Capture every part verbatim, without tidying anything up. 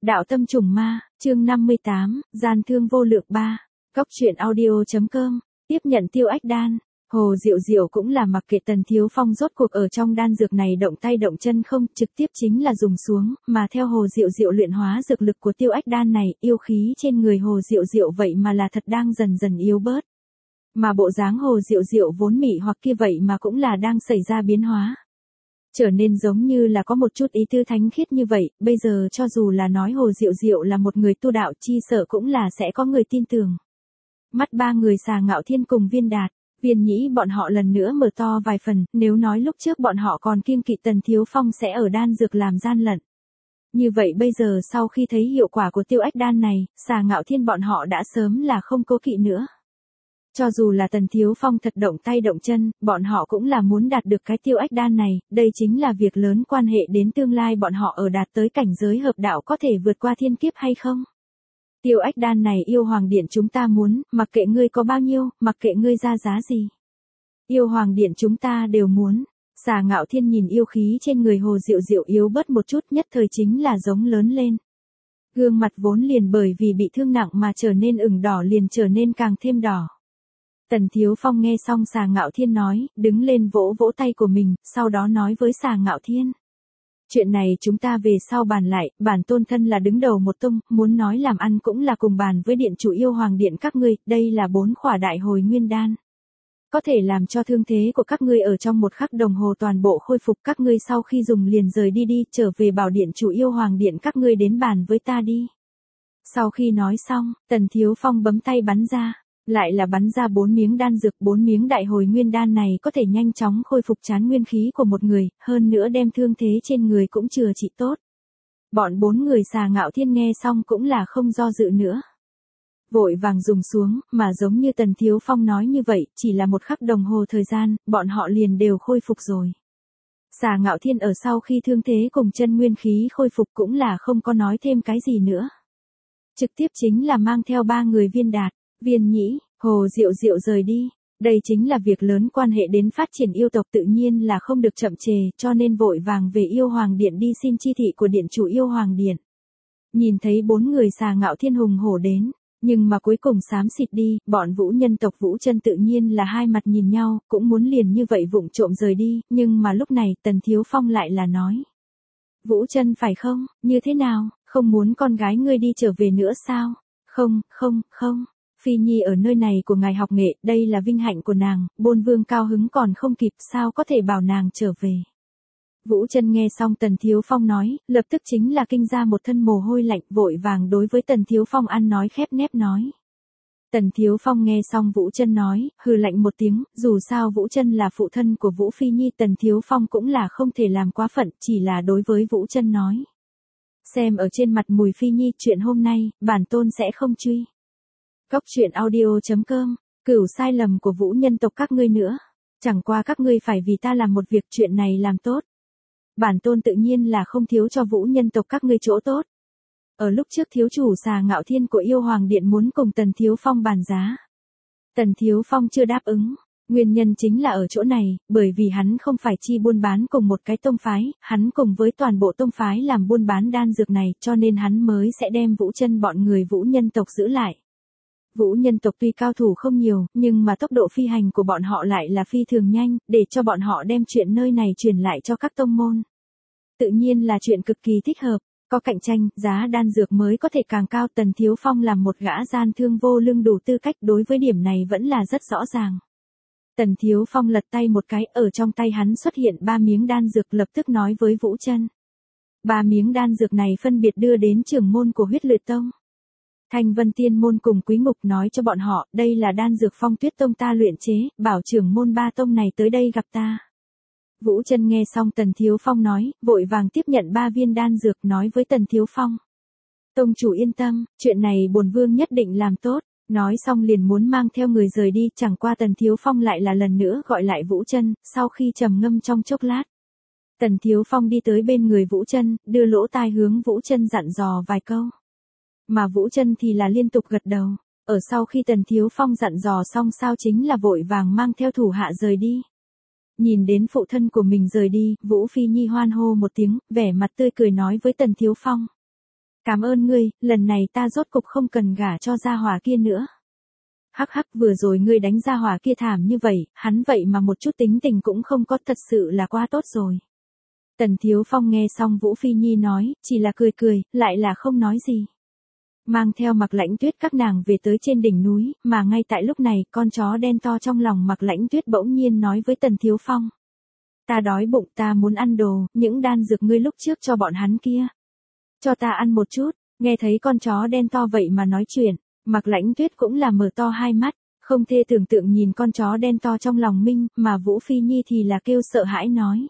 Đạo tâm trùng ma, chương năm mươi tám, gian thương vô lượng ba. Góc truyện audio.com, tiếp nhận tiêu ách đan. Hồ Diệu Diệu cũng là mặc kệ Tần Thiếu Phong rốt cuộc ở trong đan dược này động tay động chân không, trực tiếp chính là dùng xuống, mà theo Hồ Diệu Diệu luyện hóa dược lực của tiêu ách đan này, yêu khí trên người Hồ Diệu Diệu vậy mà là thật đang dần dần yếu bớt. Mà bộ dáng Hồ Diệu Diệu vốn mị hoặc kia vậy mà cũng là đang xảy ra biến hóa. Trở nên giống như là có một chút ý tư thánh khiết như vậy, bây giờ cho dù là nói Hồ Diệu Diệu là một người tu đạo chi sợ cũng là sẽ có người tin tưởng. Mắt ba người Xà Ngạo Thiên cùng Viên Đạt, Viên Nhĩ bọn họ lần nữa mở to vài phần, nếu nói lúc trước bọn họ còn kiêng kỵ Tần Thiếu Phong sẽ ở đan dược làm gian lận. Như vậy bây giờ sau khi thấy hiệu quả của tiêu ách đan này, Xà Ngạo Thiên bọn họ đã sớm là không cố kỵ nữa. Cho dù là Tần Thiếu Phong thật động tay động chân, bọn họ cũng là muốn đạt được cái tiêu ách đan này, đây chính là việc lớn quan hệ đến tương lai bọn họ ở đạt tới cảnh giới hợp đạo có thể vượt qua thiên kiếp hay không. Tiêu ách đan này yêu hoàng điện chúng ta muốn, mặc kệ ngươi có bao nhiêu, mặc kệ ngươi ra giá gì. Yêu hoàng điện chúng ta đều muốn. Xà Ngạo Thiên nhìn yêu khí trên người Hồ Diệu Diệu yếu bớt một chút, nhất thời chính là giống lớn lên. Gương mặt vốn liền bởi vì bị thương nặng mà trở nên ửng đỏ liền trở nên càng thêm đỏ. Tần Thiếu Phong nghe xong Xà Ngạo Thiên nói, đứng lên vỗ vỗ tay của mình, sau đó nói với Xà Ngạo Thiên. Chuyện này chúng ta về sau bàn lại, bản tôn thân là đứng đầu một tông, muốn nói làm ăn cũng là cùng bàn với điện chủ yêu hoàng điện các ngươi, đây là bốn khỏa đại hồi nguyên đan. Có thể làm cho thương thế của các ngươi ở trong một khắc đồng hồ toàn bộ khôi phục, các ngươi sau khi dùng liền rời đi đi, trở về bảo điện chủ yêu hoàng điện các ngươi đến bàn với ta đi. Sau khi nói xong, Tần Thiếu Phong bấm tay bắn ra. Lại là bắn ra bốn miếng đan dược, bốn miếng đại hồi nguyên đan này có thể nhanh chóng khôi phục chán nguyên khí của một người, hơn nữa đem thương thế trên người cũng chữa trị tốt. Bọn bốn người Xà Ngạo Thiên nghe xong cũng là không do dự nữa. Vội vàng dùng xuống, mà giống như Tần Thiếu Phong nói như vậy, chỉ là một khắc đồng hồ thời gian, bọn họ liền đều khôi phục rồi. Xà Ngạo Thiên ở sau khi thương thế cùng chân nguyên khí khôi phục cũng là không có nói thêm cái gì nữa. Trực tiếp chính là mang theo ba người Viên Đạt, Viên Nhĩ, Hồ Diệu Diệu rời đi. Đây chính là việc lớn quan hệ đến phát triển yêu tộc, tự nhiên là không được chậm trễ, cho nên vội vàng về yêu hoàng điện đi xin chi thị của điện chủ yêu hoàng điện. Nhìn thấy bốn người Xà Ngạo Thiên hùng hổ đến, nhưng mà cuối cùng xám xịt đi, bọn Vũ nhân tộc Vũ Chân tự nhiên là hai mặt nhìn nhau, cũng muốn liền như vậy vụng trộm rời đi, nhưng mà lúc này Tần Thiếu Phong lại là nói. Vũ Chân phải không, như thế nào, không muốn con gái ngươi đi trở về nữa sao? Không, không, không. Phi Nhi ở nơi này của ngài học nghệ, đây là vinh hạnh của nàng, Bôn Vương cao hứng còn không kịp, sao có thể bảo nàng trở về. Vũ Chân nghe xong Tần Thiếu Phong nói, lập tức chính là kinh ra một thân mồ hôi lạnh, vội vàng đối với Tần Thiếu Phong ăn nói khép nép nói. Tần Thiếu Phong nghe xong Vũ Chân nói, hừ lạnh một tiếng, dù sao Vũ Chân là phụ thân của Vũ Phi Nhi, Tần Thiếu Phong cũng là không thể làm quá phận, chỉ là đối với Vũ Chân nói. Xem ở trên mặt Mùi Phi Nhi, chuyện hôm nay, bản tôn sẽ không truy. Góc truyện audio.com, cửu sai lầm của Vũ nhân tộc các ngươi nữa. Chẳng qua các ngươi phải vì ta làm một việc, chuyện này làm tốt. Bản tôn tự nhiên là không thiếu cho Vũ nhân tộc các ngươi chỗ tốt. Ở lúc trước thiếu chủ Xà Ngạo Thiên của yêu hoàng điện muốn cùng Tần Thiếu Phong bàn giá. Tần Thiếu Phong chưa đáp ứng. Nguyên nhân chính là ở chỗ này, bởi vì hắn không phải chi buôn bán cùng một cái tông phái, hắn cùng với toàn bộ tông phái làm buôn bán đan dược này, cho nên hắn mới sẽ đem Vũ Chân bọn người Vũ nhân tộc giữ lại. Vũ nhân tộc tuy cao thủ không nhiều, nhưng mà tốc độ phi hành của bọn họ lại là phi thường nhanh, để cho bọn họ đem chuyện nơi này truyền lại cho các tông môn. Tự nhiên là chuyện cực kỳ thích hợp, có cạnh tranh, giá đan dược mới có thể càng cao. Tần Thiếu Phong làm một gã gian thương vô lương đủ tư cách, đối với điểm này vẫn là rất rõ ràng. Tần Thiếu Phong lật tay một cái, ở trong tay hắn xuất hiện ba miếng đan dược, lập tức nói với Vũ Chân. Ba miếng đan dược này phân biệt đưa đến trưởng môn của Huyết Luyện Tông. Thanh Vân Tiên môn cùng Quý Ngục nói cho bọn họ, đây là đan dược Phong Tuyết Tông ta luyện chế, bảo trưởng môn ba tông này tới đây gặp ta. Vũ Chân nghe xong Tần Thiếu Phong nói, vội vàng tiếp nhận ba viên đan dược, nói với Tần Thiếu Phong. Tông chủ yên tâm, chuyện này bổn vương nhất định làm tốt. Nói xong liền muốn mang theo người rời đi, chẳng qua Tần Thiếu Phong lại là lần nữa gọi lại Vũ Chân, sau khi trầm ngâm trong chốc lát. Tần Thiếu Phong đi tới bên người Vũ Chân, đưa lỗ tai hướng Vũ Chân dặn dò vài câu. Mà Vũ Chân thì là liên tục gật đầu, ở sau khi Tần Thiếu Phong dặn dò xong sao chính là vội vàng mang theo thủ hạ rời đi. Nhìn đến phụ thân của mình rời đi, Vũ Phi Nhi hoan hô một tiếng, vẻ mặt tươi cười nói với Tần Thiếu Phong. Cảm ơn ngươi, lần này ta rốt cục không cần gả cho gia hỏa kia nữa. Hắc hắc, vừa rồi ngươi đánh gia hỏa kia thảm như vậy, hắn vậy mà một chút tính tình cũng không có, thật sự là quá tốt rồi. Tần Thiếu Phong nghe xong Vũ Phi Nhi nói, chỉ là cười cười, lại là không nói gì. Mang theo Mạc Lãnh Tuyết các nàng về tới trên đỉnh núi, mà ngay tại lúc này, con chó đen to trong lòng Mạc Lãnh Tuyết bỗng nhiên nói với Tần Thiếu Phong. Ta đói bụng, ta muốn ăn đồ, những đan dược ngươi lúc trước cho bọn hắn kia. Cho ta ăn một chút, nghe thấy con chó đen to vậy mà nói chuyện, Mạc Lãnh Tuyết cũng là mở to hai mắt, không thể tưởng tượng nhìn con chó đen to trong lòng mình, mà Vũ Phi Nhi thì là kêu sợ hãi nói.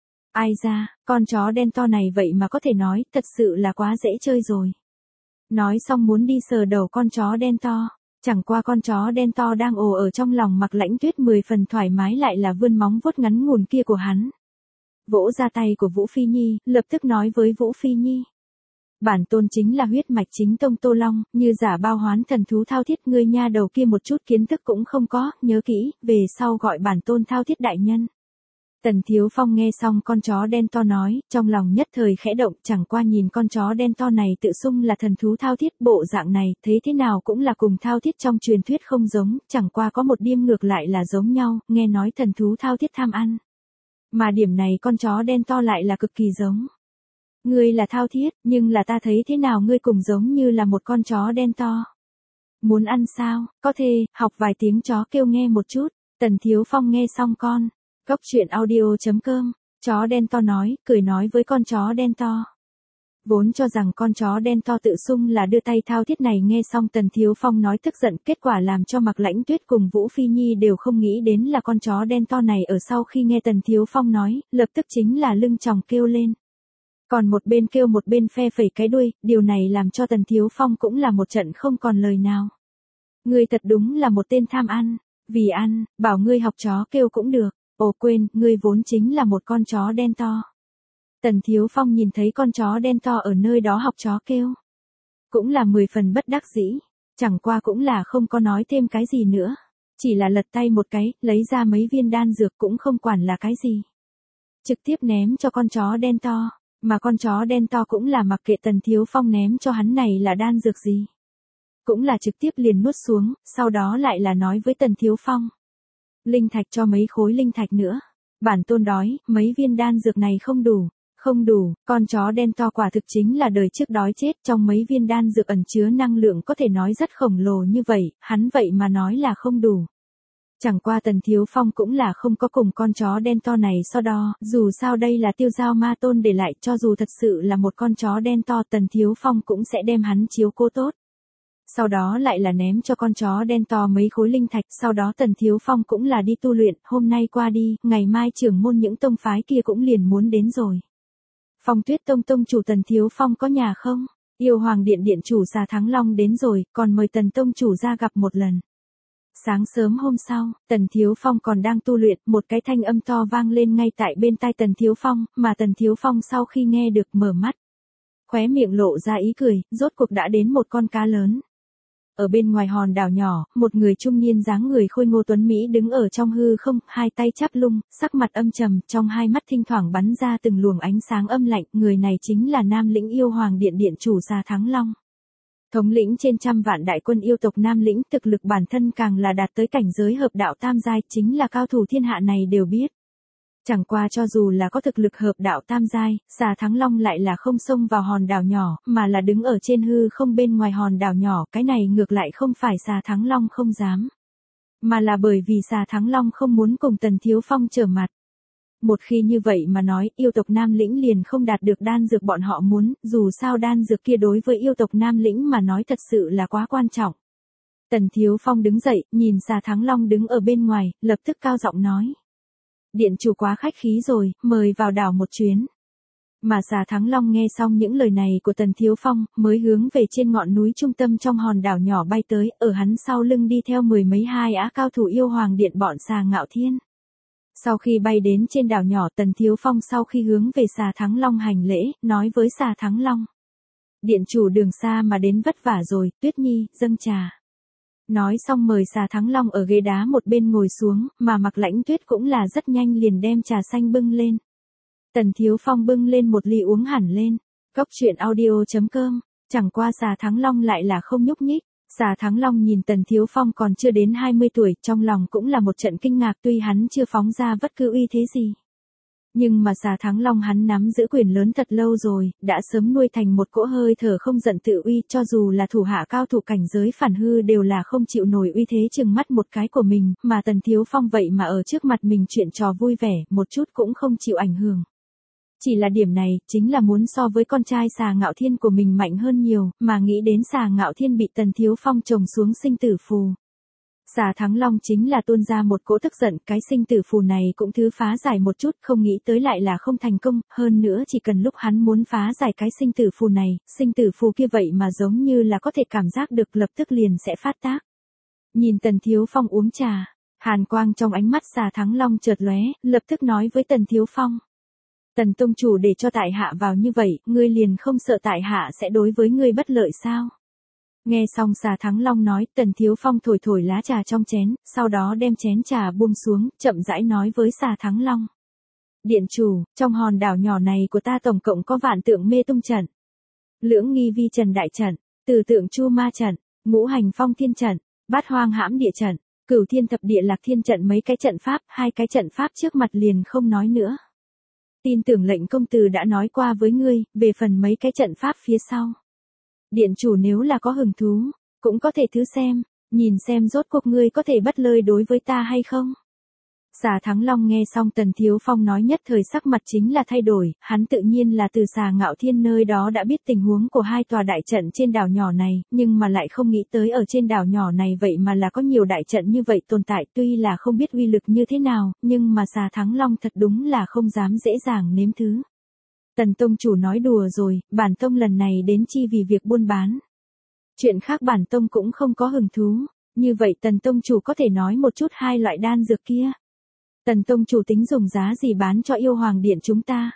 Ai ra, con chó đen to này vậy mà có thể nói, thật sự là quá dễ chơi rồi. Nói xong muốn đi sờ đầu con chó đen to, chẳng qua con chó đen to đang ồ ở trong lòng Mạc Lãnh Tuyết mười phần thoải mái lại là vươn móng vuốt ngắn ngủn kia của hắn. Vỗ ra tay của Vũ Phi Nhi, lập tức nói với Vũ Phi Nhi. Bản tôn chính là huyết mạch chính tông Tô Long, như giả bao hoán thần thú Thao Thiết, ngươi nha đầu kia một chút kiến thức cũng không có, nhớ kỹ, về sau gọi bản tôn Thao Thiết đại nhân. Tần Thiếu Phong nghe xong con chó đen to nói, trong lòng nhất thời khẽ động, chẳng qua nhìn con chó đen to này tự xưng là thần thú Thao Thiết, bộ dạng này, thế thế nào cũng là cùng Thao Thiết trong truyền thuyết không giống, chẳng qua có một điểm ngược lại là giống nhau, nghe nói thần thú Thao Thiết tham ăn. Mà điểm này con chó đen to lại là cực kỳ giống. Ngươi là Thao Thiết, nhưng là ta thấy thế nào ngươi cũng giống như là một con chó đen to. Muốn ăn sao, có thể, học vài tiếng chó kêu nghe một chút. Tần Thiếu Phong nghe xong con. Cốc truyện audio chấm com, chó đen to nói, cười nói với con chó đen to. Vốn cho rằng con chó đen to tự xưng là đưa tay Thao Thiết này, nghe xong Tần Thiếu Phong nói tức giận, kết quả làm cho Mạc Lãnh Tuyết cùng Vũ Phi Nhi đều không nghĩ đến là con chó đen to này ở sau khi nghe Tần Thiếu Phong nói, lập tức chính là lưng chòng kêu lên. Còn một bên kêu một bên phe phẩy cái đuôi, điều này làm cho Tần Thiếu Phong cũng là một trận không còn lời nào. Ngươi thật đúng là một tên tham ăn, vì ăn, bảo ngươi học chó kêu cũng được, ồ quên, ngươi vốn chính là một con chó đen to. Tần Thiếu Phong nhìn thấy con chó đen to ở nơi đó học chó kêu. Cũng là mười phần bất đắc dĩ, chẳng qua cũng là không có nói thêm cái gì nữa. Chỉ là lật tay một cái, lấy ra mấy viên đan dược cũng không quản là cái gì. Trực tiếp ném cho con chó đen to. Mà con chó đen to cũng là mặc kệ Tần Thiếu Phong ném cho hắn này là đan dược gì. Cũng là trực tiếp liền nuốt xuống, sau đó lại là nói với Tần Thiếu Phong. Linh thạch cho mấy khối linh thạch nữa. Bản tôn đói, mấy viên đan dược này không đủ. Không đủ, con chó đen to quả thực chính là đời trước đói chết, trong mấy viên đan dược ẩn chứa năng lượng có thể nói rất khổng lồ như vậy, hắn vậy mà nói là không đủ. Chẳng qua Tần Thiếu Phong cũng là không có cùng con chó đen to này so đo, dù sao đây là Tiêu Giao Ma Tôn để lại, cho dù thật sự là một con chó đen to, Tần Thiếu Phong cũng sẽ đem hắn chiếu cố tốt. Sau đó lại là ném cho con chó đen to mấy khối linh thạch, sau đó Tần Thiếu Phong cũng là đi tu luyện, hôm nay qua đi, ngày mai trưởng môn những tông phái kia cũng liền muốn đến rồi. Phong Tuyết Tông tông chủ Tần Thiếu Phong có nhà không? Yêu Hoàng Điện điện chủ Xà Thắng Long đến rồi, còn mời Tần tông chủ ra gặp một lần. Sáng sớm hôm sau, Tần Thiếu Phong còn đang tu luyện, một cái thanh âm to vang lên ngay tại bên tai Tần Thiếu Phong, mà Tần Thiếu Phong sau khi nghe được mở mắt. Khóe miệng lộ ra ý cười, rốt cuộc đã đến một con cá lớn. Ở bên ngoài hòn đảo nhỏ, một người trung niên dáng người khôi ngô tuấn Mỹ đứng ở trong hư không, hai tay chắp lung, sắc mặt âm trầm, trong hai mắt thỉnh thoảng bắn ra từng luồng ánh sáng âm lạnh, người này chính là Nam Lĩnh Yêu Hoàng Điện điện chủ Xà Thắng Long. Thống lĩnh trên trăm vạn đại quân yêu tộc Nam Lĩnh, thực lực bản thân càng là đạt tới cảnh giới hợp đạo tam giai, chính là cao thủ thiên hạ này đều biết. Chẳng qua cho dù là có thực lực hợp đạo tam giai, Xà Thắng Long lại là không xông vào hòn đảo nhỏ, mà là đứng ở trên hư không bên ngoài hòn đảo nhỏ, cái này ngược lại không phải Xà Thắng Long không dám, mà là bởi vì Xà Thắng Long không muốn cùng Tần Thiếu Phong trở mặt. Một khi như vậy mà nói, yêu tộc Nam Lĩnh liền không đạt được đan dược bọn họ muốn, dù sao đan dược kia đối với yêu tộc Nam Lĩnh mà nói thật sự là quá quan trọng. Tần Thiếu Phong đứng dậy, nhìn Xà Thắng Long đứng ở bên ngoài, lập tức cao giọng nói. Điện chủ quá khách khí rồi, mời vào đảo một chuyến. Mà Xà Thắng Long nghe xong những lời này của Tần Thiếu Phong, mới hướng về trên ngọn núi trung tâm trong hòn đảo nhỏ bay tới, ở hắn sau lưng đi theo mười mấy hai á cao thủ yêu hoàng điện bọn Xà Ngạo Thiên. Sau khi bay đến trên đảo nhỏ, Tần Thiếu Phong sau khi hướng về Xà Thắng Long hành lễ, nói với Xà Thắng Long. Điện chủ đường xa mà đến vất vả rồi, Tuyết Nhi, dâng trà. Nói xong mời Xà Thắng Long ở ghế đá một bên ngồi xuống, mà Mạc Lãnh Tuyết cũng là rất nhanh liền đem trà xanh bưng lên. Tần Thiếu Phong bưng lên một ly uống hẳn lên. Cốc truyện audio chấm com Chẳng qua Xà Thắng Long lại là không nhúc nhích. Xà Thắng Long nhìn Tần Thiếu Phong còn chưa đến hai mươi tuổi, trong lòng cũng là một trận kinh ngạc tuy hắn chưa phóng ra bất cứ uy thế gì. Nhưng mà Xà Thắng Long hắn nắm giữ quyền lớn thật lâu rồi, đã sớm nuôi thành một cỗ hơi thở không giận tự uy, cho dù là thủ hạ cao thủ cảnh giới phản hư đều là không chịu nổi uy thế chừng mắt một cái của mình, mà Tần Thiếu Phong vậy mà ở trước mặt mình chuyện trò vui vẻ, một chút cũng không chịu ảnh hưởng. Chỉ là điểm này, chính là muốn so với con trai Xà Ngạo Thiên của mình mạnh hơn nhiều, mà nghĩ đến Xà Ngạo Thiên bị Tần Thiếu Phong trồng xuống sinh tử phù. Xà Thắng Long chính là tuôn ra một cỗ tức giận, cái sinh tử phù này cũng thứ phá giải một chút, không nghĩ tới lại là không thành công, hơn nữa chỉ cần lúc hắn muốn phá giải cái sinh tử phù này, sinh tử phù kia vậy mà giống như là có thể cảm giác được lập tức liền sẽ phát tác. Nhìn Tần Thiếu Phong uống trà, hàn quang trong ánh mắt Xà Thắng Long chợt lóe, lập tức nói với Tần Thiếu Phong. Tần tông chủ để cho tại hạ vào như vậy, ngươi liền không sợ tại hạ sẽ đối với ngươi bất lợi sao? Nghe xong Xà Thắng Long nói, Tần Thiếu Phong thổi thổi lá trà trong chén, sau đó đem chén trà buông xuống, chậm rãi nói với Xà Thắng Long. Điện chủ, trong hòn đảo nhỏ này của ta tổng cộng có vạn tượng mê tung trận, lưỡng nghi vi trần đại trận, từ tượng chu ma trận, ngũ hành phong thiên trận, bát hoang hãm địa trận, cửu thiên thập địa lạc thiên trận, mấy cái trận pháp, hai cái trận pháp trước mặt liền không nói nữa. Tin tưởng lệnh công tử đã nói qua với ngươi, về phần mấy cái trận pháp phía sau. Điện chủ nếu là có hứng thú, cũng có thể thử xem, nhìn xem rốt cuộc ngươi có thể bất lợi đối với ta hay không. Xà Thắng Long nghe xong Tần Thiếu Phong nói nhất thời sắc mặt chính là thay đổi, hắn tự nhiên là từ Xà Ngạo Thiên nơi đó đã biết tình huống của hai tòa đại trận trên đảo nhỏ này, nhưng mà lại không nghĩ tới ở trên đảo nhỏ này vậy mà là có nhiều đại trận như vậy tồn tại, tuy là không biết uy lực như thế nào, nhưng mà Xà Thắng Long thật đúng là không dám dễ dàng nếm thứ. Tần tông chủ nói đùa rồi, bản tông lần này đến chi vì việc buôn bán. Chuyện khác bản tông cũng không có hứng thú, như vậy Tần tông chủ có thể nói một chút hai loại đan dược kia. Tần tông chủ tính dùng giá gì bán cho yêu hoàng điện chúng ta?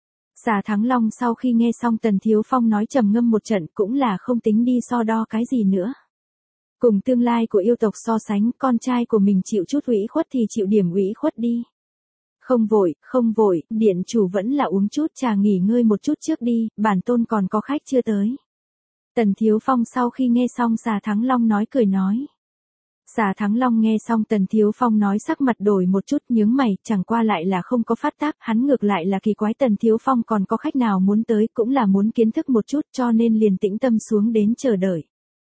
Xà Thắng Long sau khi nghe xong Tần Thiếu Phong nói trầm ngâm một trận cũng là không tính đi so đo cái gì nữa. Cùng tương lai của yêu tộc so sánh, con trai của mình chịu chút ủy khuất thì chịu điểm ủy khuất đi. Không vội, không vội, điện chủ vẫn là uống chút trà nghỉ ngơi một chút trước đi, bản tôn còn có khách chưa tới. Tần Thiếu Phong sau khi nghe xong Xà Thắng Long nói cười nói. Xà Thắng Long nghe xong Tần Thiếu Phong nói sắc mặt đổi một chút nhướng mày, chẳng qua lại là không có phát tác, hắn ngược lại là kỳ quái Tần Thiếu Phong còn có khách nào muốn tới, cũng là muốn kiến thức một chút cho nên liền tĩnh tâm xuống đến chờ đợi.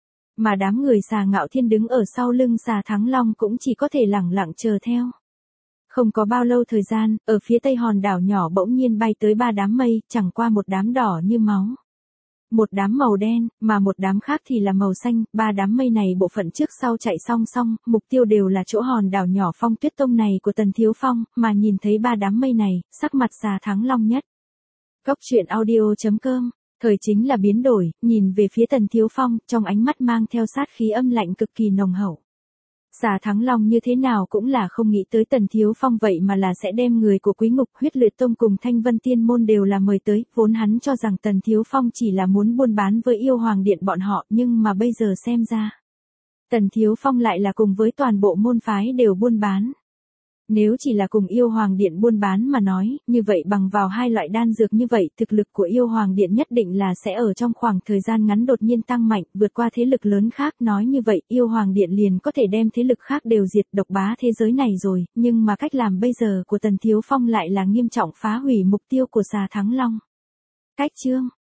Mà đám người Xà Ngạo Thiên đứng ở sau lưng Xà Thắng Long cũng chỉ có thể lẳng lặng chờ theo. Không có bao lâu thời gian, ở phía tây hòn đảo nhỏ bỗng nhiên bay tới ba đám mây, chẳng qua một đám đỏ như máu. Một đám màu đen, mà một đám khác thì là màu xanh, ba đám mây này bộ phận trước sau chạy song song, mục tiêu đều là chỗ hòn đảo nhỏ Phong Tuyết Tông này của Tần Thiếu Phong, mà nhìn thấy ba đám mây này, sắc mặt Xà Thắng Long nhất. Góc truyện audio chấm com, thời chính là biến đổi, nhìn về phía Tần Thiếu Phong, trong ánh mắt mang theo sát khí âm lạnh cực kỳ nồng hậu. Xà Thắng Long như thế nào cũng là không nghĩ tới Tần Thiếu Phong vậy mà là sẽ đem người của Quý Ngục Huyết Luyện Tông cùng Thanh Vân Tiên Môn đều là mời tới, vốn hắn cho rằng Tần Thiếu Phong chỉ là muốn buôn bán với yêu hoàng điện bọn họ, nhưng mà bây giờ xem ra, Tần Thiếu Phong lại là cùng với toàn bộ môn phái đều buôn bán. Nếu chỉ là cùng yêu hoàng điện buôn bán mà nói, như vậy bằng vào hai loại đan dược như vậy, thực lực của yêu hoàng điện nhất định là sẽ ở trong khoảng thời gian ngắn đột nhiên tăng mạnh, vượt qua thế lực lớn khác, nói như vậy, yêu hoàng điện liền có thể đem thế lực khác đều diệt, độc bá thế giới này rồi, nhưng mà cách làm bây giờ của Tần Thiếu Phong lại là nghiêm trọng phá hủy mục tiêu của Xà Thắng Long. Cách chương